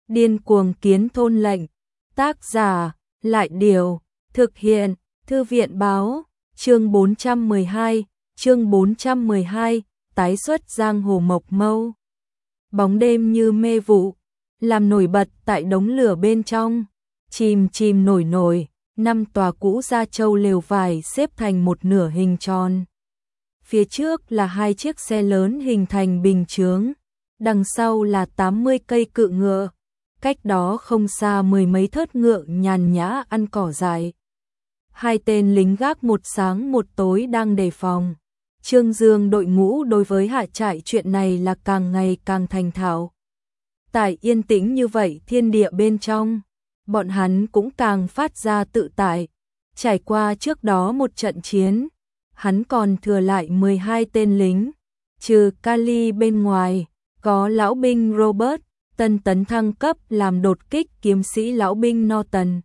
Điên cuồng kiến thôn lệnh. Tác giả, Lại Điều. Thực hiện, Thư viện báo. Chương 412, tái xuất giang hồ Mộc Mâu. Bóng đêm như mê vụ, làm nổi bật tại đống lửa bên trong. Chìm chìm nổi nổi, 5 tòa cũ gia châu lều vải xếp thành một nửa hình tròn. Phía trước là 2 chiếc xe lớn hình thành bình chướng, đằng sau là 80 cây cự ngựa, cách đó không xa 10 mấy thớt ngựa nhàn nhã ăn cỏ dại. 2 tên lính gác một sáng một tối đang đề phòng. Trương Dương đội ngũ đối với hạ trại chuyện này là càng ngày càng thành thạo. Tại yên tĩnh như vậy thiên địa bên trong, bọn hắn cũng càng phát ra tự tại. Trải qua trước đó một trận chiến, hắn còn thừa lại 12 tên lính, trừ Kali bên ngoài, có lão binh Robert, tân tấn thăng cấp làm đột kích kiếm sĩ lão binh Norton.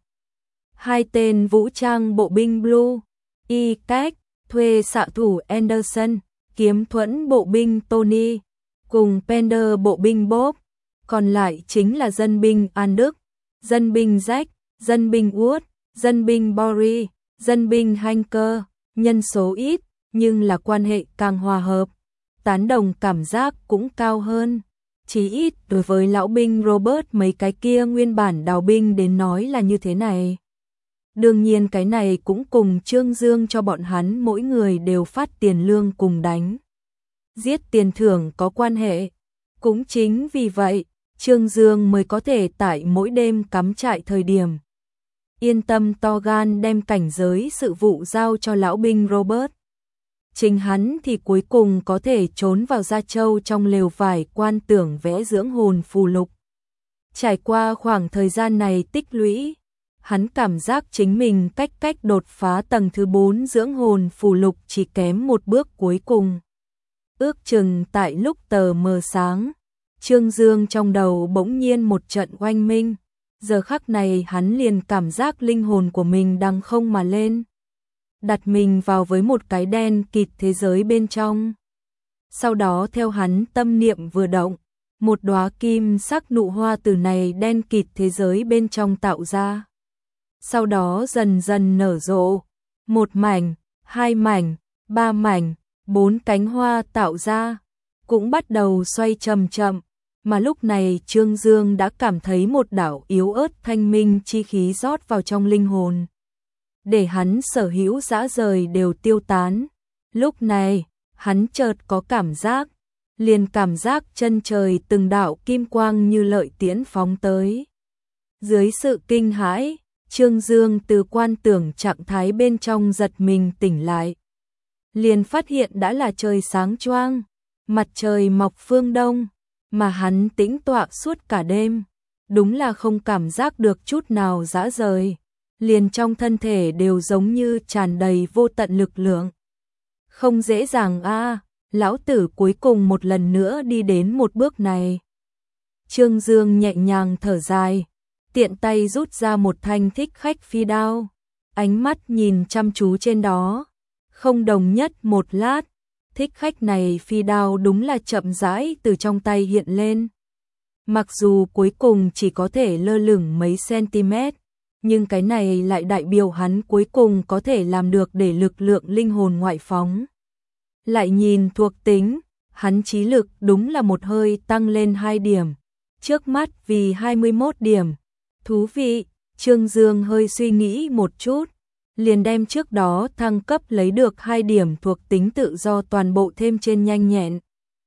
2 tên vũ trang bộ binh Blue, Y Cách, thuê xạ thủ Anderson, kiếm thuẫn bộ binh Tony, cùng Pender bộ binh Bob, còn lại chính là dân binh An Đức, dân binh Jack, dân binh Wood, dân binh Bory, dân binh Hanker, nhân số ít, nhưng là quan hệ càng hòa hợp, tán đồng cảm giác cũng cao hơn. Chỉ ít đối với lão binh Robert mấy cái kia nguyên bản đào binh đến nói là như thế này. Đương nhiên cái này cũng cùng Trương Dương cho bọn hắn mỗi người đều phát tiền lương cùng đánh giết tiền thưởng có quan hệ. Cũng chính vì vậy, Trương Dương mới có thể tại mỗi đêm cắm trại thời điểm yên tâm to gan đem cảnh giới sự vụ giao cho lão binh Robert. Chính hắn thì cuối cùng có thể trốn vào Gia Châu trong lều vải quan tưởng vẽ dưỡng hồn phù lục. Trải qua khoảng thời gian này tích lũy, hắn cảm giác chính mình cách đột phá tầng thứ 4 dưỡng hồn phù lục chỉ kém một bước cuối cùng. Ước chừng tại lúc tờ mờ sáng, Trương Dương trong đầu bỗng nhiên một trận oanh minh. Giờ khắc này hắn liền cảm giác linh hồn của mình đang không mà lên, đặt mình vào với một cái đen kịt thế giới bên trong. Sau đó theo hắn tâm niệm vừa động, một đóa kim sắc nụ hoa từ này đen kịt thế giới bên trong tạo ra. Sau đó dần dần nở rộ, 1 mảnh, 2 mảnh, 3 mảnh, 4 cánh hoa tạo ra, cũng bắt đầu xoay chậm chậm, mà lúc này Trương Dương đã cảm thấy một đạo yếu ớt thanh minh chi khí rót vào trong linh hồn, để hắn sở hữu dã rời đều tiêu tán. Lúc này, hắn chợt có cảm giác, liền cảm giác chân trời từng đạo kim quang như lợi tiễn phóng tới. Dưới sự kinh hãi, Trương Dương từ quan tưởng trạng thái bên trong giật mình tỉnh lại. Liền phát hiện đã là trời sáng choang, mặt trời mọc phương đông, mà hắn tĩnh tọa suốt cả đêm. Đúng là không cảm giác được chút nào dã rời, liền trong thân thể đều giống như tràn đầy vô tận lực lượng. Không dễ dàng a, lão tử cuối cùng một lần nữa đi đến một bước này. Trương Dương nhẹ nhàng thở dài, tiện tay rút ra một thanh thích khách phi đao, ánh mắt nhìn chăm chú trên đó, không đồng nhất một lát, thích khách này phi đao đúng là chậm rãi từ trong tay hiện lên. Mặc dù cuối cùng chỉ có thể lơ lửng mấy cm, nhưng cái này lại đại biểu hắn cuối cùng có thể làm được để lực lượng linh hồn ngoại phóng. Lại nhìn thuộc tính, hắn trí lực đúng là một hơi tăng lên 2 điểm, trước mắt vì 21 điểm. Thú vị, Trương Dương hơi suy nghĩ một chút, liền đem trước đó thăng cấp lấy được 2 điểm thuộc tính tự do toàn bộ thêm trên nhanh nhẹn,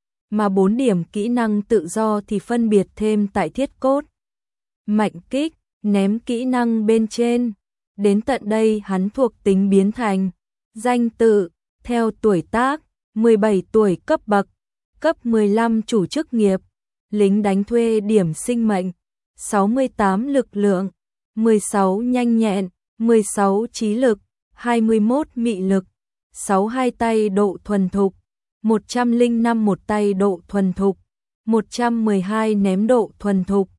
mà 4 điểm kỹ năng tự do thì phân biệt thêm tại thiết cốt, mạnh kích, ném kỹ năng bên trên. Đến tận đây hắn thuộc tính biến thành danh tự, theo tuổi tác, 17 tuổi cấp bậc, cấp 15 chủ chức nghiệp, lính đánh thuê điểm sinh mệnh, 68 lực lượng, 16 nhanh nhẹn, 16 trí lực, 21 mị lực, 62 tay độ thuần thục, 105 một tay độ thuần thục, 112 ném độ thuần thục,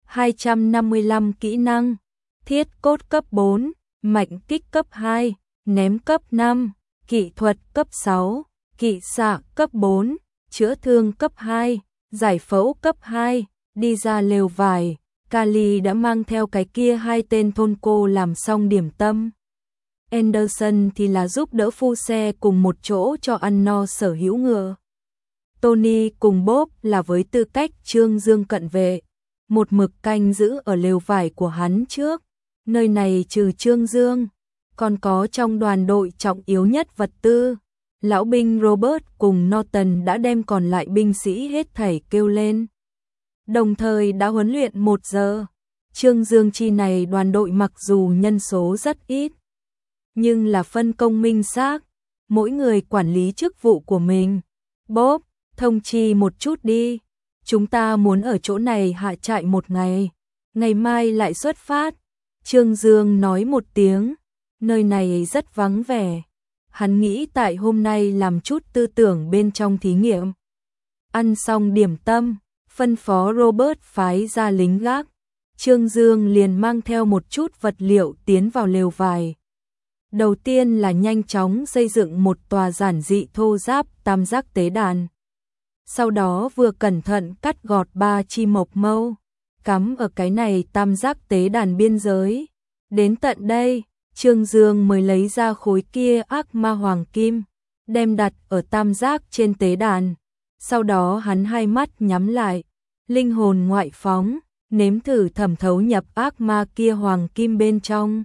255 kỹ năng, thiết cốt cấp 4, mạnh kích cấp 2, ném cấp 5, kỹ thuật cấp 6, kỵ xạ cấp 4, chữa thương cấp 2, giải phẫu cấp 2, đi ra lều vải, Kali đã mang theo cái kia hai tên thôn cô làm xong điểm tâm. Anderson thì là giúp đỡ phu xe cùng một chỗ cho ăn no sở hữu ngựa. Tony cùng Bob là với tư cách Trương Dương cận vệ, một mực canh giữ ở lều vải của hắn trước. Nơi này trừ Trương Dương, còn có trong đoàn đội trọng yếu nhất vật tư. Lão binh Robert cùng Norton đã đem còn lại binh sĩ hết thảy kêu lên. Đồng thời đã huấn luyện 1 giờ. Trương Dương chi này đoàn đội mặc dù nhân số rất ít, nhưng là phân công minh xác, mỗi người quản lý chức vụ của mình. Bob, thông chi một chút đi. Chúng ta muốn ở chỗ này hạ trại 1 ngày, ngày mai lại xuất phát. Trương Dương nói một tiếng, nơi này rất vắng vẻ. Hắn nghĩ tại hôm nay làm chút tư tưởng bên trong thí nghiệm. Ăn xong điểm tâm, phân phó Robert phái ra lính gác. Trương Dương liền mang theo một chút vật liệu tiến vào lều vải. Đầu tiên là nhanh chóng xây dựng một tòa giản dị thô ráp tam giác tế đàn. Sau đó vừa cẩn thận cắt gọt 3 chi mộc mâu, cắm ở cái này tam giác tế đàn biên giới. Đến tận đây, Trương Dương mới lấy ra khối kia ác ma hoàng kim, đem đặt ở tam giác trên tế đàn. Sau đó hắn hai mắt nhắm lại, linh hồn ngoại phóng, nếm thử thẩm thấu nhập ác ma kia hoàng kim bên trong.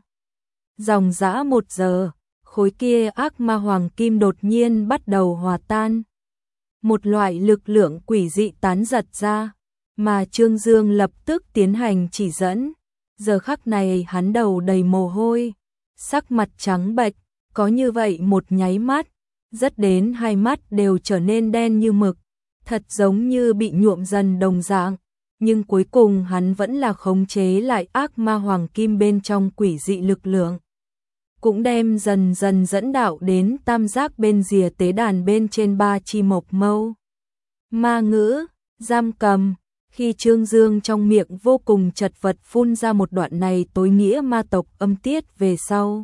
Dòng dã 1 giờ, khối kia ác ma hoàng kim đột nhiên bắt đầu hòa tan. Một loại lực lượng quỷ dị tán giật ra, mà Trương Dương lập tức tiến hành chỉ dẫn. Giờ khắc này hắn đầu đầy mồ hôi, sắc mặt trắng bệch, có như vậy một nháy mắt, rất đến hai mắt đều trở nên đen như mực, thật giống như bị nhuộm dần đồng dạng. Nhưng cuối cùng hắn vẫn là khống chế lại ác ma hoàng kim bên trong quỷ dị lực lượng, cũng đem dần dần dẫn đạo đến tam giác bên rìa tế đàn bên trên 3 chi mộc mâu. Ma ngữ, giam cầm. Khi Trương Dương trong miệng vô cùng chật vật phun ra một đoạn này tối nghĩa ma tộc âm tiết về sau.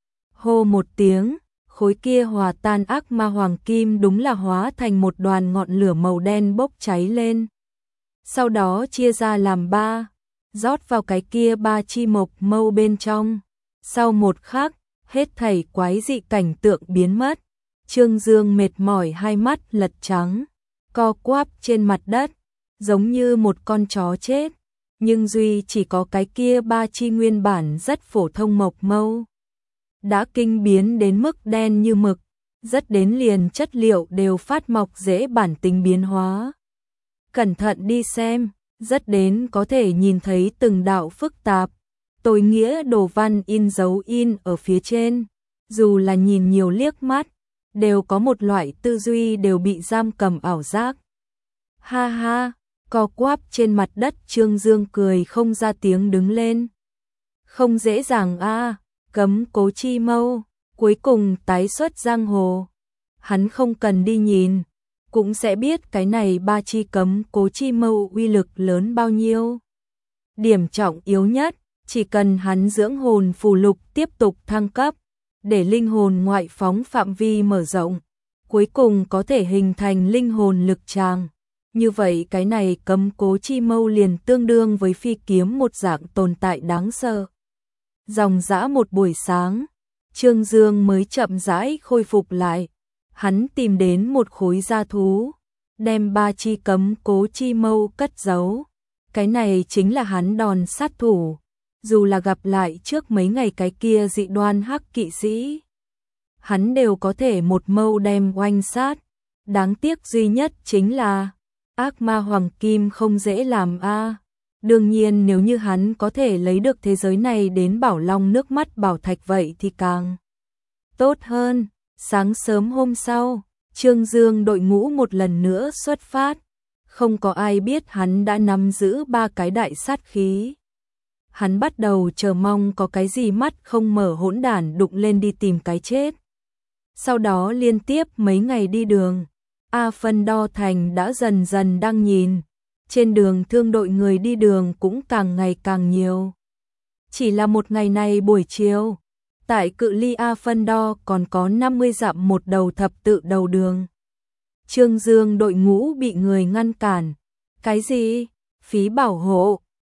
Hô một tiếng, khối kia hòa tan ác ma hoàng kim đúng là hóa thành một đoàn ngọn lửa màu đen bốc cháy lên. Sau đó chia ra làm 3, rót vào cái kia 3 chi mộc mâu bên trong. Sau một khắc, hết thảy quái dị cảnh tượng biến mất. Trương Dương mệt mỏi hai mắt lật trắng, co quắp trên mặt đất, giống như một con chó chết. Nhưng duy chỉ có cái kia 3 chi nguyên bản rất phổ thông mộc mâu đã kinh biến đến mức đen như mực, rất đến liền chất liệu đều phát mọc dễ bản tính biến hóa. Cẩn thận đi xem, rất đến có thể nhìn thấy từng đạo phức tạp, tối nghĩa đồ văn in dấu in ở phía trên. Dù là nhìn nhiều liếc mắt, đều có một loại tư duy đều bị giam cầm ảo giác. Ha ha, co quắp trên mặt đất Trương Dương cười không ra tiếng đứng lên. Không dễ dàng a, cấm cố chi mâu, cuối cùng tái xuất giang hồ. Hắn không cần đi nhìn, cũng sẽ biết cái này 3 chi cấm cố chi mâu uy lực lớn bao nhiêu. Điểm trọng yếu nhất, chỉ cần hắn dưỡng hồn phù lục tiếp tục thăng cấp, để linh hồn ngoại phóng phạm vi mở rộng, cuối cùng có thể hình thành linh hồn lực tràng. Như vậy cái này cấm cố chi mâu liền tương đương với phi kiếm một dạng tồn tại đáng sợ. Dòng dã một buổi sáng, Trương Dương mới chậm rãi khôi phục lại. Hắn tìm đến một khối da thú, đem 3 chi cấm cố chi mâu cất giấu. Cái này chính là hắn đòn sát thủ. Dù là gặp lại trước mấy ngày cái kia dị đoan hắc kỵ sĩ, hắn đều có thể một mâu đem oanh sát. Đáng tiếc duy nhất chính là ác ma hoàng kim không dễ làm a. Đương nhiên nếu như hắn có thể lấy được thế giới này đến bảo long nước mắt bảo thạch vậy thì càng tốt hơn. Sáng sớm hôm sau, Trương Dương đội ngũ một lần nữa xuất phát. Không có ai biết hắn đã nắm giữ 3 cái đại sát khí. Hắn bắt đầu chờ mong có cái gì mắt không mở hỗn đản đụng lên đi tìm cái chết. Sau đó liên tiếp mấy ngày đi đường, A Phân Đo Thành đã dần dần đang nhìn. Trên đường thương đội người đi đường cũng càng ngày càng nhiều. Chỉ là một ngày này buổi chiều, tại cự ly A Phân Đo còn có 50 dặm một đầu thập tự đầu đường. Trương Dương đội ngũ bị người ngăn cản. Cái gì? Phí bảo hộ.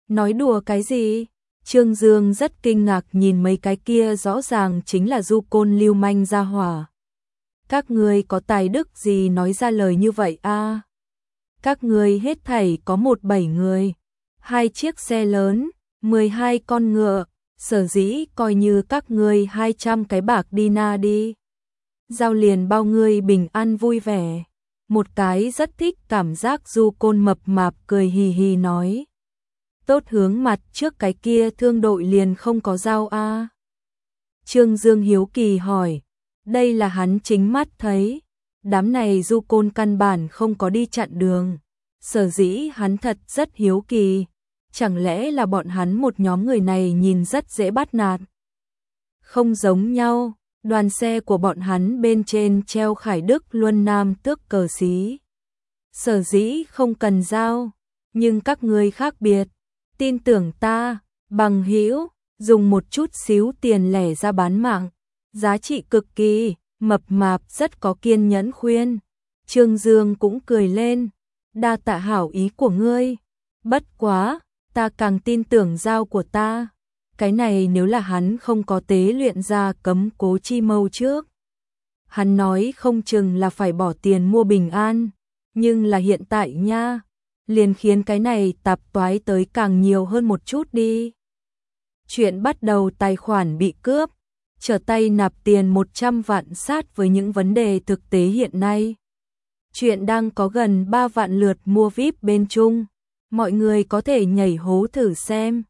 Nói đùa cái gì? Trương Dương rất kinh ngạc nhìn mấy cái kia rõ ràng chính là du côn lưu manh gia hỏa. Các ngươi có tài đức gì nói ra lời như vậy a? Các ngươi hết thảy có 17 người, 2 chiếc xe lớn, 12 con ngựa, sở dĩ coi như các ngươi 200 cái bạc đi na đi. Giao liền bao ngươi bình an vui vẻ. Một cái rất thích cảm giác du côn mập mạp cười hì hì nói. Tốt hướng mặt trước cái kia thương đội liền không có dao a. Trương Dương hiếu kỳ hỏi, đây là hắn chính mắt thấy, đám này du côn căn bản không có đi chặn đường, sở dĩ hắn thật rất hiếu kỳ, chẳng lẽ là bọn hắn một nhóm người này nhìn rất dễ bắt nạt. Không giống nhau, đoàn xe của bọn hắn bên trên treo Khải Đức Luân Nam tước cờ xí. Sở dĩ không cần dao, nhưng các ngươi khác biệt. Tin tưởng ta, bằng hữu, dùng một chút xíu tiền lẻ ra bán mạng, giá trị cực kỳ, mập mạp rất có kiên nhẫn khuyên. Trương Dương cũng cười lên, đa tạ hảo ý của ngươi, bất quá, ta càng tin tưởng dao của ta. Cái này nếu là hắn không có tế luyện ra cấm cố chi mâu trước. Hắn nói không chừng là phải bỏ tiền mua bình an, nhưng là hiện tại nha, liền khiến cái này tạp toái tới càng nhiều hơn một chút đi. Chuyện bắt đầu tài khoản bị cướp, trở tay nạp tiền 100 vạn sát với những vấn đề thực tế hiện nay. Chuyện đang có gần 3 vạn lượt mua VIP bên Trung, mọi người có thể nhảy hố thử xem.